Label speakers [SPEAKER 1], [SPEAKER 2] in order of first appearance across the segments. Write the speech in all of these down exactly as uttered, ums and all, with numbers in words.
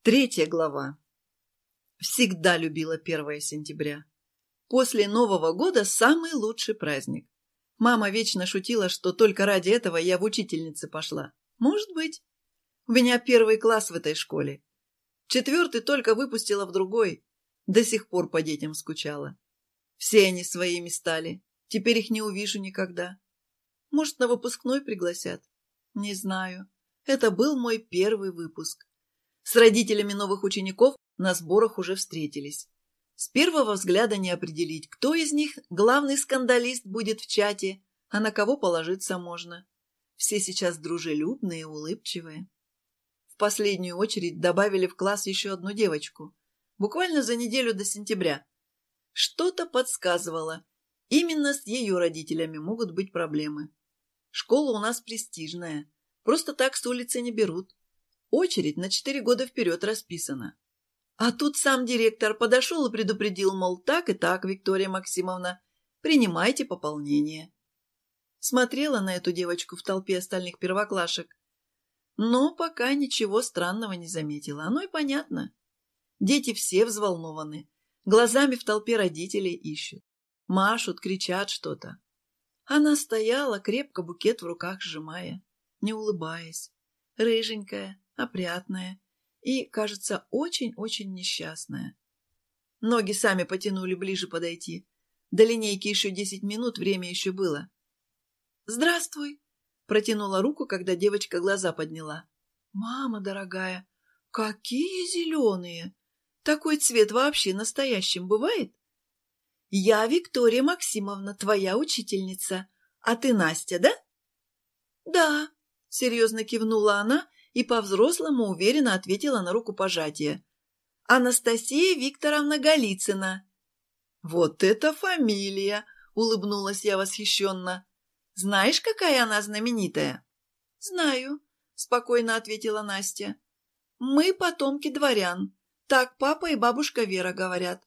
[SPEAKER 1] Третья глава. Всегда любила первое сентября. После Нового года самый лучший праздник. Мама вечно шутила, что только ради этого я в учительнице пошла. Может быть. У меня первый класс в этой школе. Четвертый только выпустила в другой. До сих пор по детям скучала. Все они своими стали. Теперь их не увижу никогда. Может, на выпускной пригласят? Не знаю. Это был мой первый выпуск. С родителями новых учеников на сборах уже встретились. С первого взгляда не определить, кто из них главный скандалист будет в чате, а на кого положиться можно. Все сейчас дружелюбные и улыбчивые. В последнюю очередь добавили в класс еще одну девочку. Буквально за неделю до сентября. Что-то подсказывало. Именно с ее родителями могут быть проблемы. Школа у нас престижная. Просто так с улицы не берут. Очередь на четыре года вперед расписана. А тут сам директор подошел и предупредил, мол, так и так, Виктория Максимовна, принимайте пополнение. Смотрела на эту девочку в толпе остальных первоклашек, но пока ничего странного не заметила. Оно и понятно. Дети все взволнованы, глазами в толпе родителей ищут, машут, кричат что-то. Она стояла, крепко букет в руках сжимая, не улыбаясь, рыженькая, опрятная и, кажется, очень-очень несчастная. Ноги сами потянули ближе подойти. До линейки еще десять минут, время еще было. «Здравствуй!» — протянула руку, когда девочка глаза подняла. «Мама дорогая, какие зеленые! Такой цвет вообще настоящим бывает?» «Я Виктория Максимовна, твоя учительница. А ты Настя, да?» «Да», — серьезно кивнула она и по-взрослому уверенно ответила на рукопожатие. «Анастасия Викторовна Голицына». «Вот это фамилия!» — улыбнулась я восхищенно. «Знаешь, какая она знаменитая?» «Знаю», — спокойно ответила Настя. «Мы потомки дворян. Так папа и бабушка Вера говорят».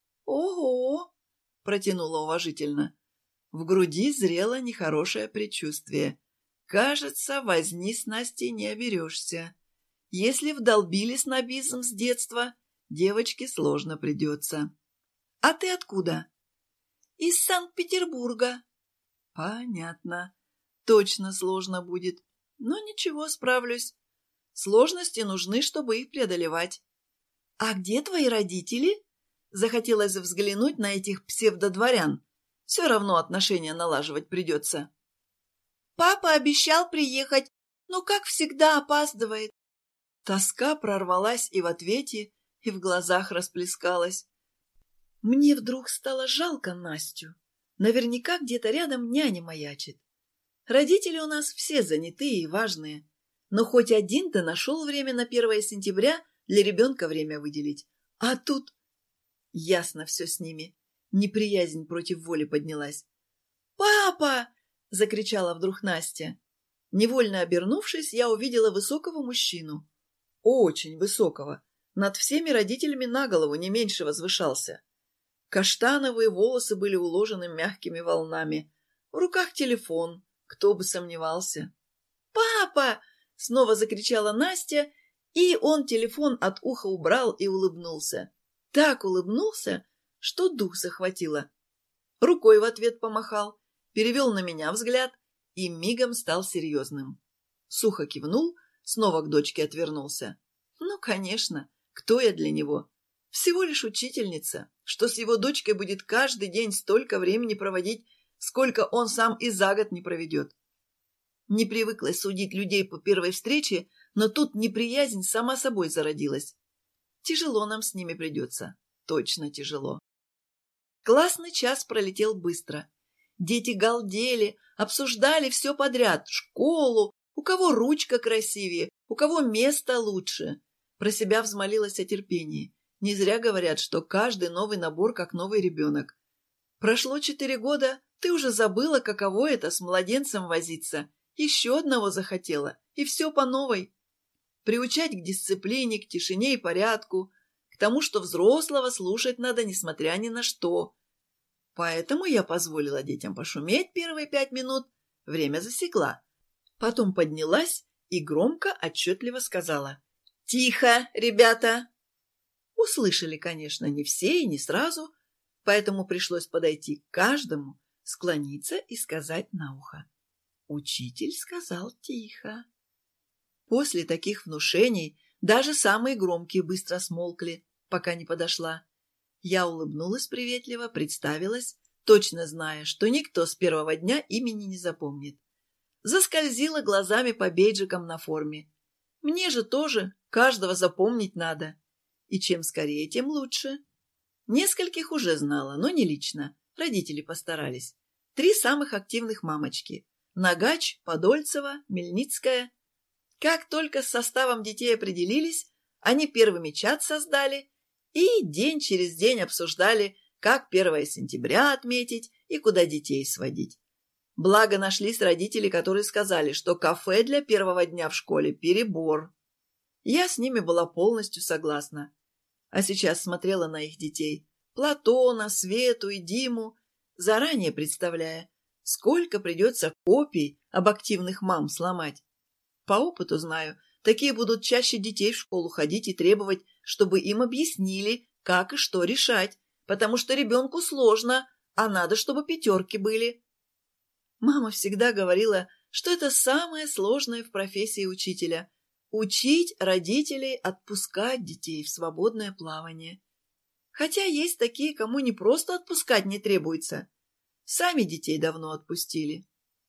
[SPEAKER 1] «Ого!» — протянула уважительно. В груди зрело нехорошее предчувствие. Кажется, возни с Настей не оберешься. Если вдолбили снобизм с детства, девочке сложно придется. А ты откуда? Из Санкт-Петербурга. Понятно. Точно сложно будет. Но ничего, справлюсь. Сложности нужны, чтобы их преодолевать. А где твои родители? Захотелось взглянуть на этих псевдодворян. Все равно отношения налаживать придется. Папа обещал приехать, но, как всегда, опаздывает. Тоска прорвалась и в ответе, и в глазах расплескалась. Мне вдруг стало жалко Настю. Наверняка где-то рядом няня маячит. Родители у нас все занятые и важные. Но хоть один-то нашел время на первое сентября для ребенка время выделить. А тут... Ясно все с ними. Неприязнь против воли поднялась. «Папа!» — закричала вдруг Настя. Невольно обернувшись, я увидела высокого мужчину. Очень высокого. Над всеми родителями на голову не меньше возвышался. Каштановые волосы были уложены мягкими волнами. В руках телефон. Кто бы сомневался. «Папа!» — снова закричала Настя, и он телефон от уха убрал и улыбнулся. Так улыбнулся, что дух захватило. Рукой в ответ помахал, перевел на меня взгляд и мигом стал серьезным. Сухо кивнул, снова к дочке отвернулся. Ну, конечно, кто я для него? Всего лишь учительница, что с его дочкой будет каждый день столько времени проводить, сколько он сам и за год не проведет. Не привыкла судить людей по первой встрече, но тут неприязнь сама собой зародилась. Тяжело нам с ними придется, точно тяжело. Классный час пролетел быстро. Дети галдели, обсуждали все подряд, школу, у кого ручка красивее, у кого место лучше. Про себя взмолилась о терпении. Не зря говорят, что каждый новый набор как новый ребенок. Прошло четыре года, ты уже забыла, каково это с младенцем возиться. Еще одного захотела, и все по новой. Приучать к дисциплине, к тишине и порядку, к тому, что взрослого слушать надо, несмотря ни на что. Поэтому я позволила детям пошуметь первые пять минут, время засекла. Потом поднялась и громко, отчетливо сказала: «Тихо, ребята!» Услышали, конечно, не все и не сразу, поэтому пришлось подойти к каждому, склониться и сказать на ухо. Учитель сказал тихо. После таких внушений даже самые громкие быстро смолкли, пока не подошла. Я улыбнулась приветливо, представилась, точно зная, что никто с первого дня имени не запомнит. Заскользила глазами по бейджикам на форме. Мне же тоже каждого запомнить надо. И чем скорее, тем лучше. Нескольких уже знала, но не лично. Родители постарались. Три самых активных мамочки. Нагач, Подольцева, Мельницкая. Как только с составом детей определились, они первыми чат создали и день через день обсуждали, как первое сентября отметить и куда детей сводить. Благо нашлись родители, которые сказали, что кафе для первого дня в школе – перебор. Я с ними была полностью согласна. А сейчас смотрела на их детей – Платона, Свету и Диму, заранее представляя, сколько придется копий об активных мам сломать. По опыту знаю, такие будут чаще детей в школу ходить и требовать, чтобы им объяснили, как и что решать, потому что ребенку сложно, а надо, чтобы пятерки были. Мама всегда говорила, что это самое сложное в профессии учителя – учить родителей отпускать детей в свободное плавание. Хотя есть такие, кому не просто отпускать не требуется. Сами детей давно отпустили.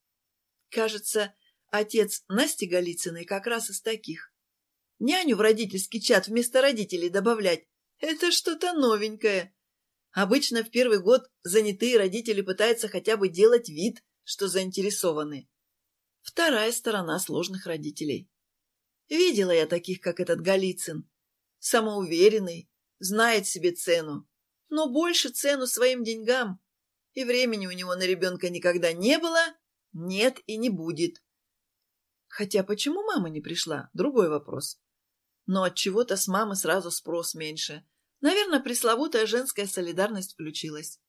[SPEAKER 1] Кажется, отец Насти Голицыной как раз из таких. Няню в родительский чат вместо родителей добавлять – это что-то новенькое. Обычно в первый год занятые родители пытаются хотя бы делать вид, что заинтересованы. Вторая сторона сложных родителей. Видела я таких, как этот Голицын. Самоуверенный, знает себе цену, но больше цену своим деньгам. И времени у него на ребенка никогда не было, нет и не будет. Хотя почему мама не пришла? Другой вопрос. Но от чего-то с мамы сразу спрос меньше. Наверное, пресловутая женская солидарность включилась.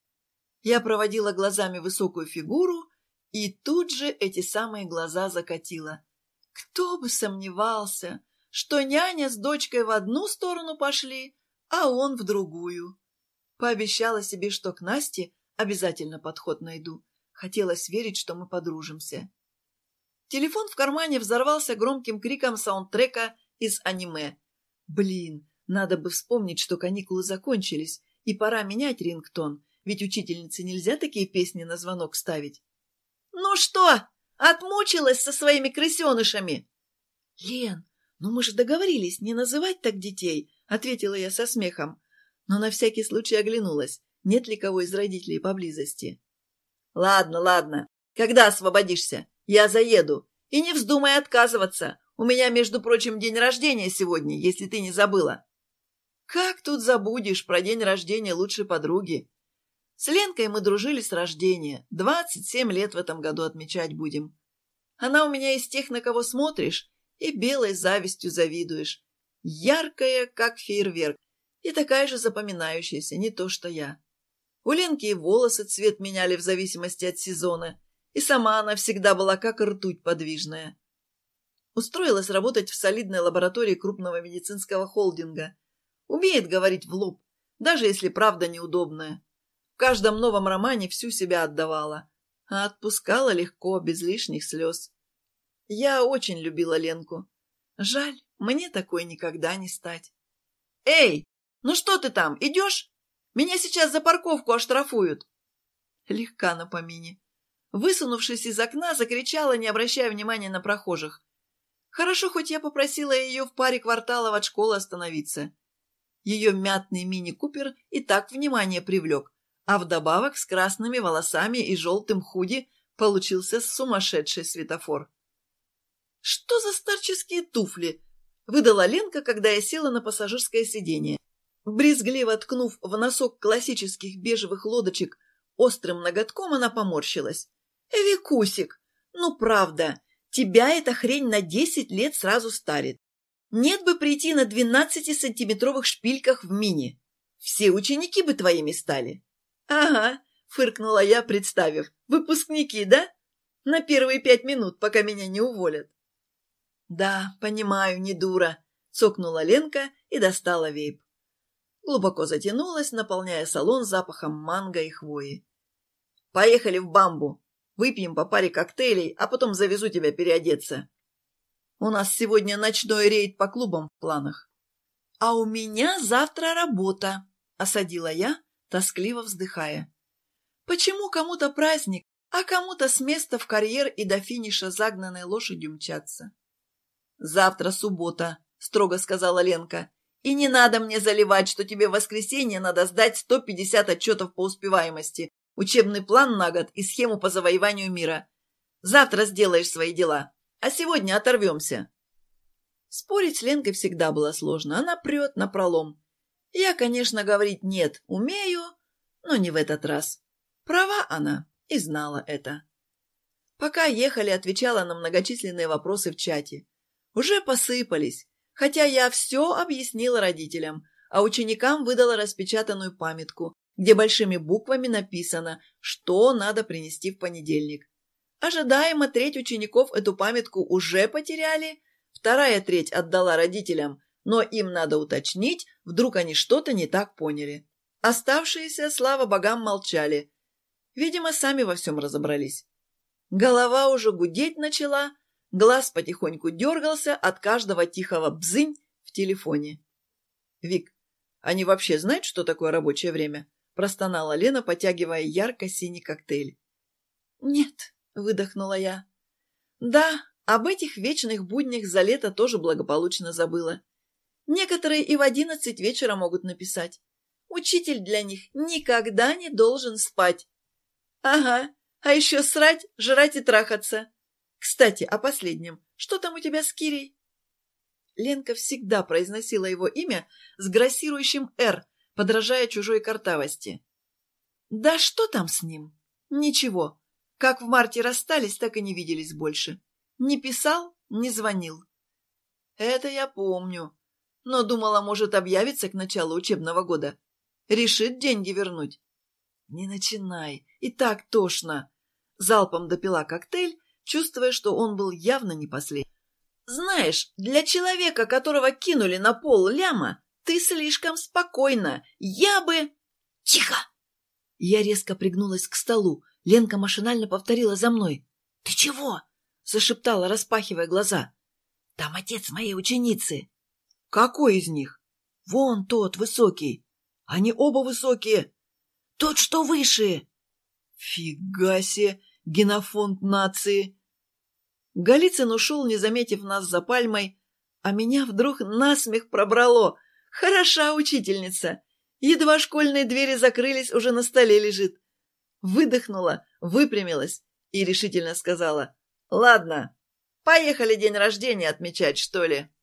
[SPEAKER 1] Я проводила глазами высокую фигуру, и тут же эти самые глаза закатила. Кто бы сомневался, что няня с дочкой в одну сторону пошли, а он в другую. Пообещала себе, что к Насте обязательно подход найду. Хотелось верить, что мы подружимся. Телефон в кармане взорвался громким криком саундтрека из аниме. Блин, надо бы вспомнить, что каникулы закончились, и пора менять рингтон, ведь учительнице нельзя такие песни на звонок ставить. «Ну что, отмучилась со своими крысенышами?» «Лен, ну мы же договорились не называть так детей», — ответила я со смехом, но на всякий случай оглянулась, нет ли кого из родителей поблизости. «Ладно, ладно, когда освободишься? Я заеду. И не вздумай отказываться. У меня, между прочим, день рождения сегодня, если ты не забыла». «Как тут забудешь про день рождения лучшей подруги?» С Ленкой мы дружили с рождения. Двадцать семь лет в этом году отмечать будем. Она у меня из тех, на кого смотришь, и белой завистью завидуешь. Яркая, как фейерверк, и такая же запоминающаяся, не то что я. У Ленки и волосы цвет меняли в зависимости от сезона, и сама она всегда была как ртуть подвижная. Устроилась работать в солидной лаборатории крупного медицинского холдинга. Умеет говорить в лоб, даже если правда неудобная. В каждом новом романе всю себя отдавала, а отпускала легко, без лишних слез. Я очень любила Ленку. Жаль, мне такой никогда не стать. «Эй, ну что ты там, идешь? Меня сейчас за парковку оштрафуют». Легка на помине. Высунувшись из окна, закричала, не обращая внимания на прохожих. Хорошо, хоть я попросила ее в паре кварталов от школы остановиться. Ее мятный мини-купер и так внимание привлек, а вдобавок с красными волосами и желтым худи получился сумасшедший светофор. «Что за старческие туфли?» — выдала Ленка, когда я села на пассажирское сиденье. Брезгливо ткнув в носок классических бежевых лодочек острым ноготком, она поморщилась. «Викусик, ну правда, тебя эта хрень на десять лет сразу старит. Нет бы прийти на двенадцатисантиметровых шпильках в мини. Все ученики бы твоими стали». «Ага», — фыркнула я, представив. «Выпускники, да? На первые пять минут, пока меня не уволят». «Да, понимаю, не дура. цокнула Ленка и достала вейп. Глубоко затянулась, наполняя салон запахом манго и хвои. «Поехали в Бамбу. Выпьем по паре коктейлей, а потом завезу тебя переодеться. У нас сегодня ночной рейд по клубам в планах». «А у меня завтра работа», — осадила я, тоскливо вздыхая. «Почему кому-то праздник, а кому-то с места в карьер и до финиша загнанной лошадью мчаться?» «Завтра суббота», — строго сказала Ленка. «И не надо мне заливать, что тебе в воскресенье надо сдать сто пятьдесят отчетов по успеваемости, учебный план на год и схему по завоеванию мира. Завтра сделаешь свои дела, а сегодня оторвемся». Спорить с Ленкой всегда было сложно, она прет напролом. Я, конечно, говорить «нет» умею, но не в этот раз. Права она и знала это. Пока ехали, отвечала на многочисленные вопросы в чате. Уже посыпались, хотя я все объяснила родителям, а ученикам выдала распечатанную памятку, где большими буквами написано, что надо принести в понедельник. Ожидаемо треть учеников эту памятку уже потеряли, вторая треть отдала родителям, но им надо уточнить, вдруг они что-то не так поняли. Оставшиеся, слава богам, молчали. Видимо, сами во всем разобрались. Голова уже гудеть начала, глаз потихоньку дергался от каждого тихого бзынь в телефоне. «Вик, они вообще знают, что такое рабочее время?» – простонала Лена, потягивая ярко-синий коктейль. «Нет», – выдохнула я. «Да, об этих вечных буднях за лето тоже благополучно забыла. Некоторые и в одиннадцать вечера могут написать. Учитель для них никогда не должен спать. Ага, а еще срать, жрать и трахаться. Кстати, о последнем. Что там у тебя с Кирей?» Ленка всегда произносила его имя с грассирующим «р», подражая чужой картавости. «Да что там с ним? Ничего. Как в марте расстались, так и не виделись больше. Не писал, не звонил». «Это я помню. Но думала, может, объявится к началу учебного года. Решит деньги вернуть». «Не начинай. И так тошно». Залпом допила коктейль, чувствуя, что он был явно не последний. «Знаешь, для человека, которого кинули на пол ляма, ты слишком спокойна. Я бы...» «Тихо!» Я резко пригнулась к столу. Ленка машинально повторила за мной. «Ты чего?» — зашептала, распахивая глаза. «Там отец моей ученицы». «Какой из них?» «Вон тот, высокий». «Они оба высокие». «Тот, что выше». «Фига себе, генофонд нации». Голицын ушел, не заметив нас за пальмой, а меня вдруг насмех пробрало. Хороша учительница. Едва школьные двери закрылись, уже на столе лежит. Выдохнула, выпрямилась и решительно сказала: «Ладно, поехали день рождения отмечать, что ли?»